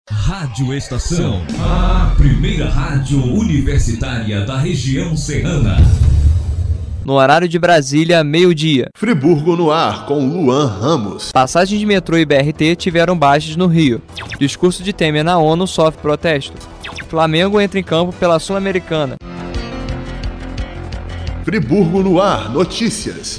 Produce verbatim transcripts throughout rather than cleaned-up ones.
Rádio Estação, a primeira rádio universitária da região serrana. No horário de Brasília, meio-dia. Friburgo no ar, com Luan Ramos. Passagens de metrô e B R T tiveram baixas no Rio. Discurso de Temer na ONU sofre protesto. Flamengo entra em campo pela Sul-Americana. Friburgo no ar, notícias.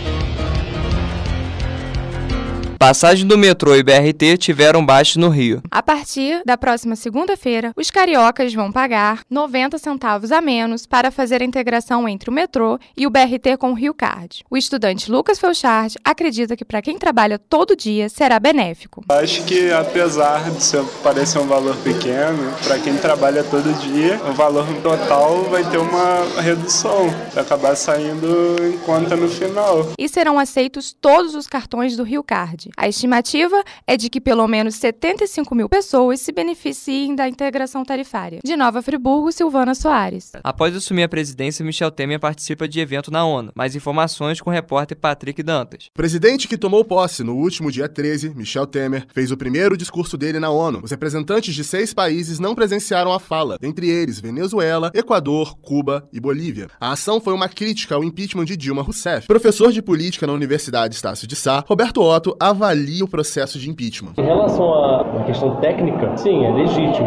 Passagens do metrô e B R T tiveram baixas no Rio. A partir da próxima segunda-feira, os cariocas vão pagar noventa centavos a menos para fazer a integração entre o metrô e o B R T com o Rio Card. O estudante Lucas Felchard acredita que para quem trabalha todo dia será benéfico. Acho que apesar de ser, parecer um valor pequeno, para quem trabalha todo dia, o valor total vai ter uma redução, vai acabar saindo em conta no final. E serão aceitos todos os cartões do Rio Card. A estimativa é de que pelo menos setenta e cinco mil pessoas se beneficiem da integração tarifária. De Nova Friburgo, Silvana Soares. Após assumir a presidência, Michel Temer participa de evento na ONU. Mais informações com o repórter Patrick Dantas. O presidente que tomou posse no último dia treze, Michel Temer, fez o primeiro discurso dele na ONU. Os representantes de seis países não presenciaram a fala, entre eles Venezuela, Equador, Cuba e Bolívia. A ação foi uma crítica ao impeachment de Dilma Rousseff. Professor de política na Universidade Estácio de Sá, Roberto Otto avalia o processo de impeachment. Em relação à uma questão técnica, sim, é legítimo.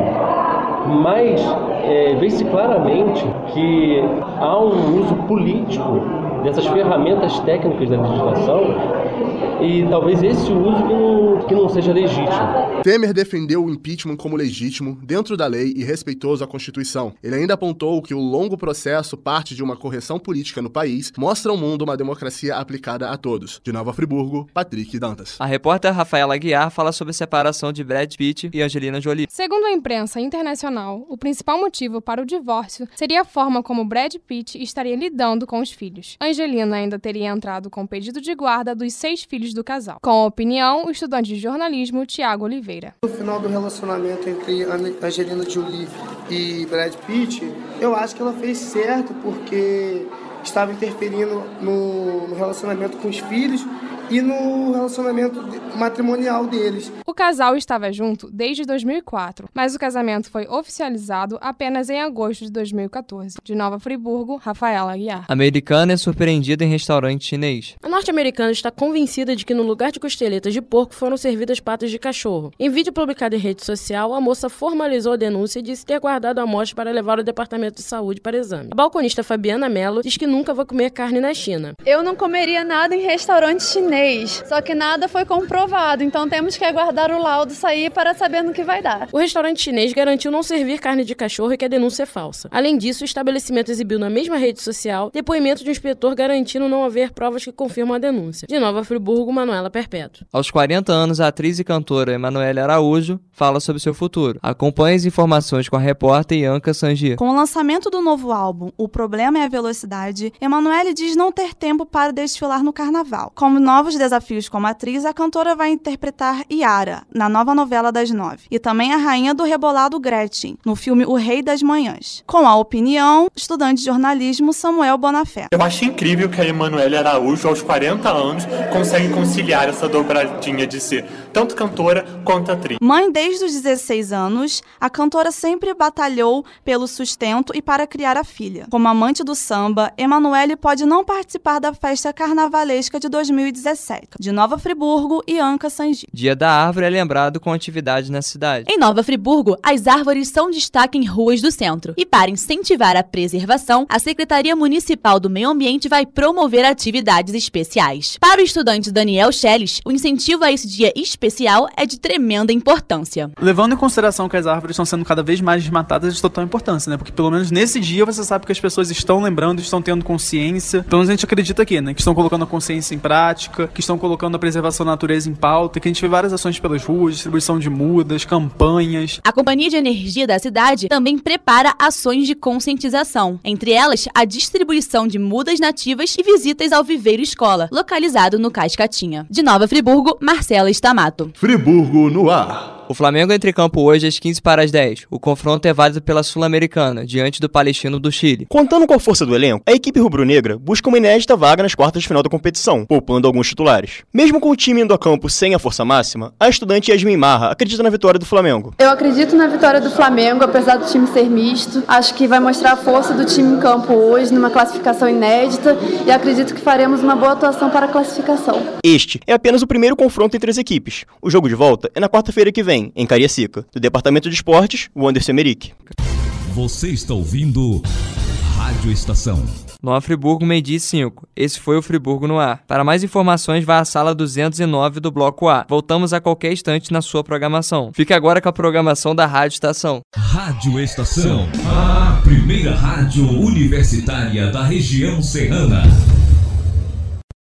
Mas é, vê-se claramente que há um uso político dessas ferramentas técnicas da legislação e talvez esse uso que não, que não seja legítimo. Temer defendeu o impeachment como legítimo, dentro da lei e respeitoso à Constituição. Ele ainda apontou que o longo processo parte de uma correção política no país, mostra ao mundo uma democracia aplicada a todos. De Nova Friburgo, Patrick Dantas. A repórter Rafaela Aguiar fala sobre a separação de Brad Pitt e Angelina Jolie. Segundo a imprensa internacional, o principal motivo para o divórcio seria a forma como Brad Pitt estaria lidando com os filhos. Angelina ainda teria entrado com pedido de guarda dos seis filhos do casal. Com a opinião, o estudante de jornalismo Tiago Oliveira. No final do relacionamento entre Angelina Jolie e Brad Pitt, eu acho que ela fez certo porque estava interferindo no, no relacionamento com os filhos e no relacionamento matrimonial deles. O casal estava junto desde dois mil e quatro, mas o casamento foi oficializado apenas em agosto de dois mil e quatorze. De Nova Friburgo, Rafaela Aguiar. Americana é surpreendida em restaurante chinês. A norte-americana está convencida de que no lugar de costeletas de porco foram servidas patas de cachorro. Em vídeo publicado em rede social, a moça formalizou a denúncia e disse ter guardado a amostra para levar ao departamento de saúde para exame. A balconista Fabiana Mello diz que nunca vai comer carne na China. Eu não comeria nada em restaurante chinês. Só que nada foi comprovado, então temos que aguardar o laudo sair para saber no que vai dar. O restaurante chinês garantiu não servir carne de cachorro e que a denúncia é falsa. Além disso, o estabelecimento exibiu na mesma rede social depoimento de um inspetor garantindo não haver provas que confirmam a denúncia. De Nova Friburgo, Manuela Perpétuo. Aos quarenta anos, a atriz e cantora Emanuele Araújo fala sobre seu futuro. Acompanhe as informações com a repórter Ianca Sangi. Com o lançamento do novo álbum, O Problema é a Velocidade, Emanuele diz não ter tempo para desfilar no carnaval. Como nova Novos desafios como atriz, a cantora vai interpretar Yara, na nova novela das nove, e também a rainha do rebolado Gretchen, no filme O Rei das Manhãs. Com a opinião, estudante de jornalismo Samuel Bonafé. Eu acho incrível que a Emanuele Araújo, aos quarenta anos, consegue conciliar essa dobradinha de ser tanto cantora quanto atriz. Mãe desde os dezesseis anos, a cantora sempre batalhou pelo sustento e para criar a filha. Como amante do samba, Emanuele pode não participar da festa carnavalesca de dois mil e dezessete. De Nova Friburgo, Ianca Sangi. Dia da Árvore é lembrado com atividade na cidade. Em Nova Friburgo, as árvores são destaque em ruas do centro. E para incentivar a preservação, a Secretaria Municipal do Meio Ambiente vai promover atividades especiais. Para o estudante Daniel Schelles, o incentivo a esse dia especial é de tremenda importância. Levando em consideração que as árvores estão sendo cada vez mais desmatadas, é de total importância, né? Porque pelo menos nesse dia você sabe que as pessoas estão lembrando, estão tendo consciência. Pelo menos a gente acredita aqui, né? Que estão colocando a consciência em prática, que estão colocando a preservação da natureza em pauta, que a gente vê várias ações pelas ruas, distribuição de mudas, campanhas. A Companhia de Energia da cidade também prepara ações de conscientização, entre elas a distribuição de mudas nativas e visitas ao Viveiro Escola, localizado no Cascatinha. De Nova Friburgo, Marcela Stamato. Friburgo no ar. O Flamengo entra em campo hoje às quinze para as dez. O confronto é válido pela Sul-Americana, diante do Palestino do Chile. Contando com a força do elenco, a equipe rubro-negra busca uma inédita vaga nas quartas de final da competição, poupando alguns titulares. Mesmo com o time indo a campo sem a força máxima, a estudante Yasmin Marra acredita na vitória do Flamengo. Eu acredito na vitória do Flamengo, apesar do time ser misto. Acho que vai mostrar a força do time em campo hoje, numa classificação inédita, e acredito que faremos uma boa atuação para a classificação. Este é apenas o primeiro confronto entre as equipes. O jogo de volta é na quarta-feira que vem, em Cariacica. Do Departamento de Esportes, o Anderson Emerick. Você está ouvindo Rádio Estação. Nova Friburgo, meio-dia e cinco. Esse foi o Friburgo no ar. Para mais informações, vá à sala duzentos e nove do Bloco A. Voltamos a qualquer instante na sua programação. Fique agora com a programação da Rádio Estação. Rádio Estação, a primeira rádio universitária da região serrana.